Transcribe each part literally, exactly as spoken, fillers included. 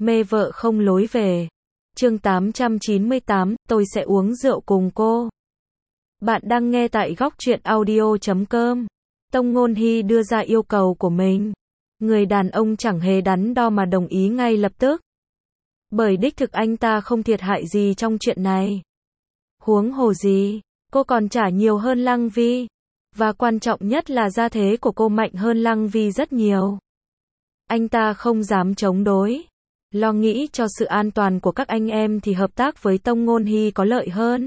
Mê vợ không lối về. Chương tám trăm chín mươi tám, tôi sẽ uống rượu cùng cô. Bạn đang nghe tại góc truyện audio chấm com. Tông Ngôn Hy đưa ra yêu cầu của mình. Người đàn ông chẳng hề đắn đo mà đồng ý ngay lập tức. Bởi đích thực anh ta không thiệt hại gì trong chuyện này. Huống hồ gì, cô còn trả nhiều hơn Lăng Vi. Và quan trọng nhất là gia thế của cô mạnh hơn Lăng Vi rất nhiều. Anh ta không dám chống đối. Lo nghĩ cho sự an toàn của các anh em thì hợp tác với Tông Ngôn Hy có lợi hơn.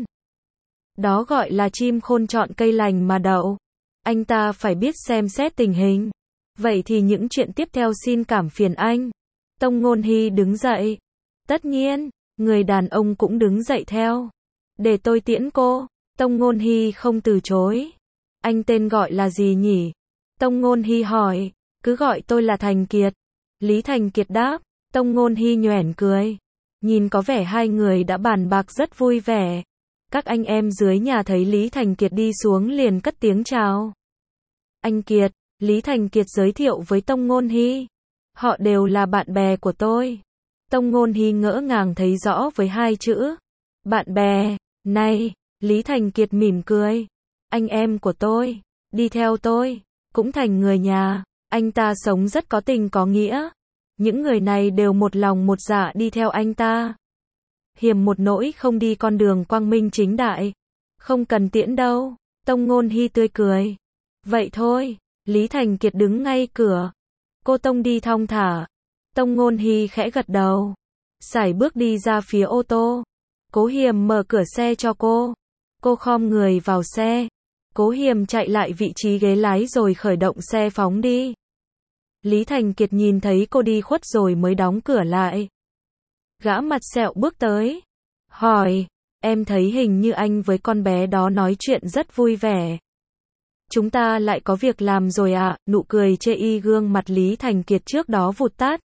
Đó gọi là chim khôn chọn cây lành mà đậu. Anh ta phải biết xem xét tình hình. Vậy thì những chuyện tiếp theo xin cảm phiền anh. Tông Ngôn Hy đứng dậy. Tất nhiên, người đàn ông cũng đứng dậy theo. Để tôi tiễn cô. Tông Ngôn Hy không từ chối. Anh tên gọi là gì nhỉ? Tông Ngôn Hy hỏi. Cứ gọi tôi là Thành Kiệt. Lý Thành Kiệt đáp. Tông Ngôn Hy nhoẻn cười. Nhìn có vẻ hai người đã bàn bạc rất vui vẻ. Các anh em dưới nhà thấy Lý Thành Kiệt đi xuống liền cất tiếng chào. Anh Kiệt, Lý Thành Kiệt giới thiệu với Tông Ngôn Hy. Họ đều là bạn bè của tôi. Tông Ngôn Hy ngỡ ngàng thấy rõ với hai chữ. Bạn bè, này, Lý Thành Kiệt mỉm cười. Anh em của tôi, đi theo tôi, cũng thành người nhà. Anh ta sống rất có tình có nghĩa. Những người này đều một lòng một dạ đi theo anh ta. Hiềm một nỗi không đi con đường quang minh chính đại. Không cần tiễn đâu. Tông Ngôn Hy tươi cười. Vậy thôi. Lý Thành Kiệt đứng ngay cửa. Cô Tông đi thong thả. Tông Ngôn Hy khẽ gật đầu. Sải bước đi ra phía ô tô. Cố Hiềm mở cửa xe cho cô. Cô khom người vào xe. Cố Hiềm chạy lại vị trí ghế lái rồi khởi động xe phóng đi. Lý Thành Kiệt nhìn thấy cô đi khuất rồi mới đóng cửa lại. Gã mặt sẹo bước tới. Hỏi, em thấy hình như anh với con bé đó nói chuyện rất vui vẻ. Chúng ta lại có việc làm rồi ạ, à? Nụ cười chê y gương mặt Lý Thành Kiệt trước đó vụt tắt.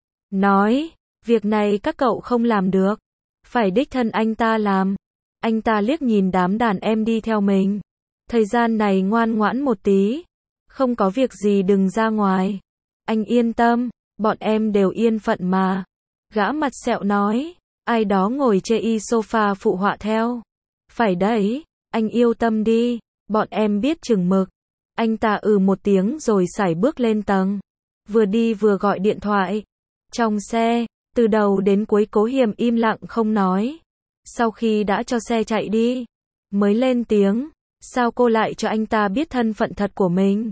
Nói, việc này các cậu không làm được. Phải đích thân anh ta làm. Anh ta liếc nhìn đám đàn em đi theo mình. Thời gian này ngoan ngoãn một tí. Không có việc gì đừng ra ngoài. Anh yên tâm, bọn em đều yên phận mà. Gã mặt sẹo nói, ai đó ngồi chê y sofa phụ họa theo. Phải đấy, anh yêu tâm đi, bọn em biết chừng mực. Anh ta ừ một tiếng rồi sải bước lên tầng. Vừa đi vừa gọi điện thoại. Trong xe, từ đầu đến cuối Cố Hiềm im lặng không nói. Sau khi đã cho xe chạy đi, mới lên tiếng, sao cô lại cho anh ta biết thân phận thật của mình?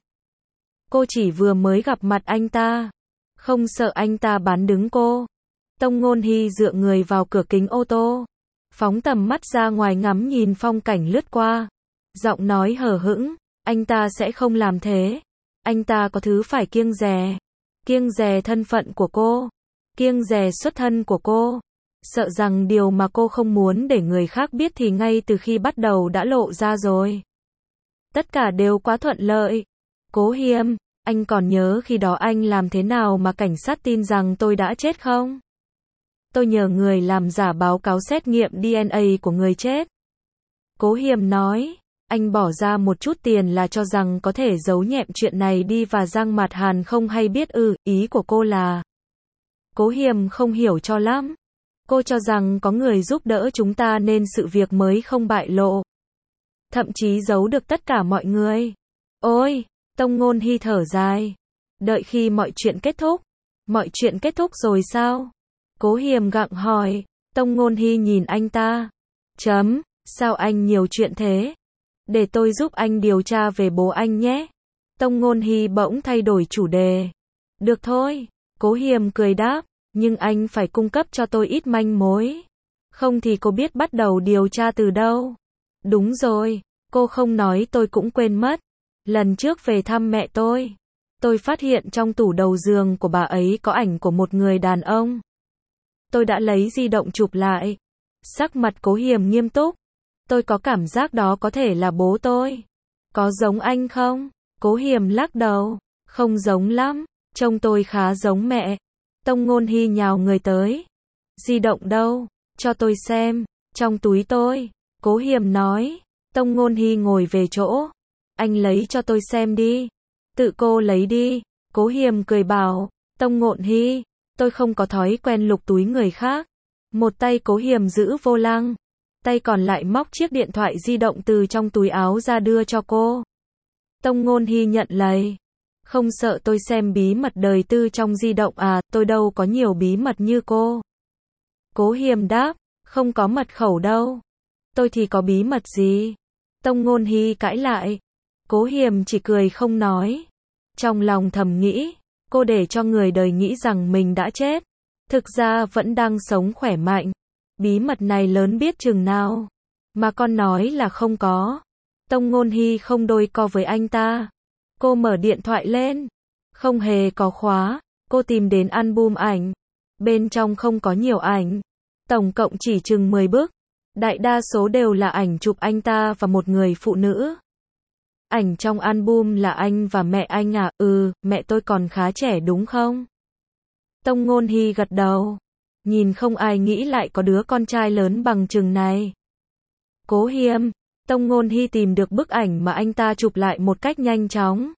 Cô chỉ vừa mới gặp mặt anh ta. Không sợ anh ta bán đứng cô. Tông Ngôn Hy dựa người vào cửa kính ô tô. Phóng tầm mắt ra ngoài ngắm nhìn phong cảnh lướt qua. Giọng nói hờ hững. Anh ta sẽ không làm thế. Anh ta có thứ phải kiêng dè. Kiêng dè thân phận của cô. Kiêng dè xuất thân của cô. Sợ rằng điều mà cô không muốn để người khác biết thì ngay từ khi bắt đầu đã lộ ra rồi. Tất cả đều quá thuận lợi. Cố Hiềm, anh còn nhớ khi đó anh làm thế nào mà cảnh sát tin rằng tôi đã chết không? Tôi nhờ người làm giả báo cáo xét nghiệm đê en a của người chết. Cố Hiềm nói, anh bỏ ra một chút tiền là cho rằng có thể giấu nhẹm chuyện này đi và Giang Mạt Hàn không hay biết ư, ý của cô là. Cố Hiềm không hiểu cho lắm. Cô cho rằng có người giúp đỡ chúng ta nên sự việc mới không bại lộ. Thậm chí giấu được tất cả mọi người. Ôi! Tông Ngôn Hy thở dài. Đợi khi mọi chuyện kết thúc. Mọi chuyện kết thúc rồi sao? Cố Hiềm gặng hỏi. Tông Ngôn Hy nhìn anh ta. Chấm, sao anh nhiều chuyện thế? Để tôi giúp anh điều tra về bố anh nhé. Tông Ngôn Hy bỗng thay đổi chủ đề. Được thôi. Cố Hiềm cười đáp. Nhưng anh phải cung cấp cho tôi ít manh mối. Không thì cô biết bắt đầu điều tra từ đâu. Đúng rồi. Cô không nói tôi cũng quên mất. Lần trước về thăm mẹ tôi, tôi phát hiện trong tủ đầu giường của bà ấy có ảnh của một người đàn ông. Tôi đã lấy di động chụp lại. Sắc mặt Cố Hiềm nghiêm túc. Tôi có cảm giác đó có thể là bố tôi. Có giống anh không? Cố Hiềm lắc đầu. Không giống lắm. Trông tôi khá giống mẹ. Tông Ngôn Hy nhào người tới. Di động đâu? Cho tôi xem. Trong túi tôi. Cố Hiềm nói. Tông Ngôn Hy ngồi về chỗ. Anh lấy cho tôi xem đi. Tự cô lấy đi. Cố Hiềm cười bảo. Tông Ngôn Hy. Tôi không có thói quen lục túi người khác. Một tay Cố Hiềm giữ vô lăng, tay còn lại móc chiếc điện thoại di động từ trong túi áo ra đưa cho cô. Tông Ngôn Hy nhận lấy. Không sợ tôi xem bí mật đời tư trong di động à, tôi đâu có nhiều bí mật như cô. Cố Hiềm đáp, không có mật khẩu đâu. Tôi thì có bí mật gì? Tông Ngôn Hy cãi lại. Cố Hiềm chỉ cười không nói. Trong lòng thầm nghĩ, cô để cho người đời nghĩ rằng mình đã chết. Thực ra vẫn đang sống khỏe mạnh. Bí mật này lớn biết chừng nào. Mà con nói là không có. Tông Ngôn Hy không đôi co với anh ta. Cô mở điện thoại lên. Không hề có khóa. Cô tìm đến album ảnh. Bên trong không có nhiều ảnh. Tổng cộng chỉ chừng mười bức. Đại đa số đều là ảnh chụp anh ta và một người phụ nữ. Ảnh trong album là anh và mẹ anh à? Ừ, mẹ tôi còn khá trẻ đúng không? Tông Ngôn Hy gật đầu. Nhìn không ai nghĩ lại có đứa con trai lớn bằng chừng này. Cố Hiềm. Tông Ngôn Hy tìm được bức ảnh mà anh ta chụp lại một cách nhanh chóng.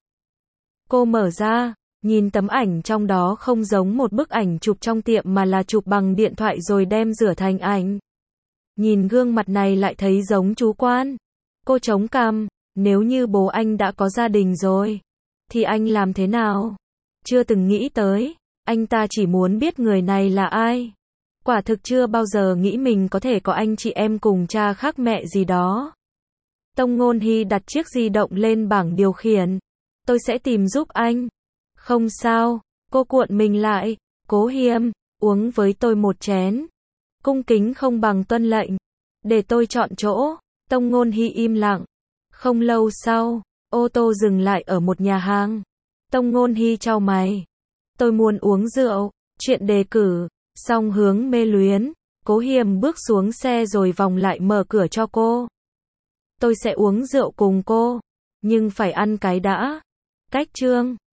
Cô mở ra, nhìn tấm ảnh trong đó không giống một bức ảnh chụp trong tiệm mà là chụp bằng điện thoại rồi đem rửa thành ảnh. Nhìn gương mặt này lại thấy giống chú Quan. Cô chống cằm, nếu như bố anh đã có gia đình rồi, thì anh làm thế nào? Chưa từng nghĩ tới, anh ta chỉ muốn biết người này là ai. Quả thực chưa bao giờ nghĩ mình có thể có anh chị em cùng cha khác mẹ gì đó. Tông Ngôn Hy đặt chiếc di động lên bảng điều khiển. Tôi sẽ tìm giúp anh. Không sao, cô cuộn mình lại. Cố Hiềm, uống với tôi một chén. Cung kính không bằng tuân lệnh. Để tôi chọn chỗ. Tông Ngôn Hy im lặng. Không lâu sau, ô tô dừng lại ở một nhà hàng. Tông Ngôn Hy chau mày. Tôi muốn uống rượu. Chuyện đề cử. Song hướng mê luyến. Cố Hiềm bước xuống xe rồi vòng lại mở cửa cho cô. Tôi sẽ uống rượu cùng cô. Nhưng phải ăn cái đã. Cách chương.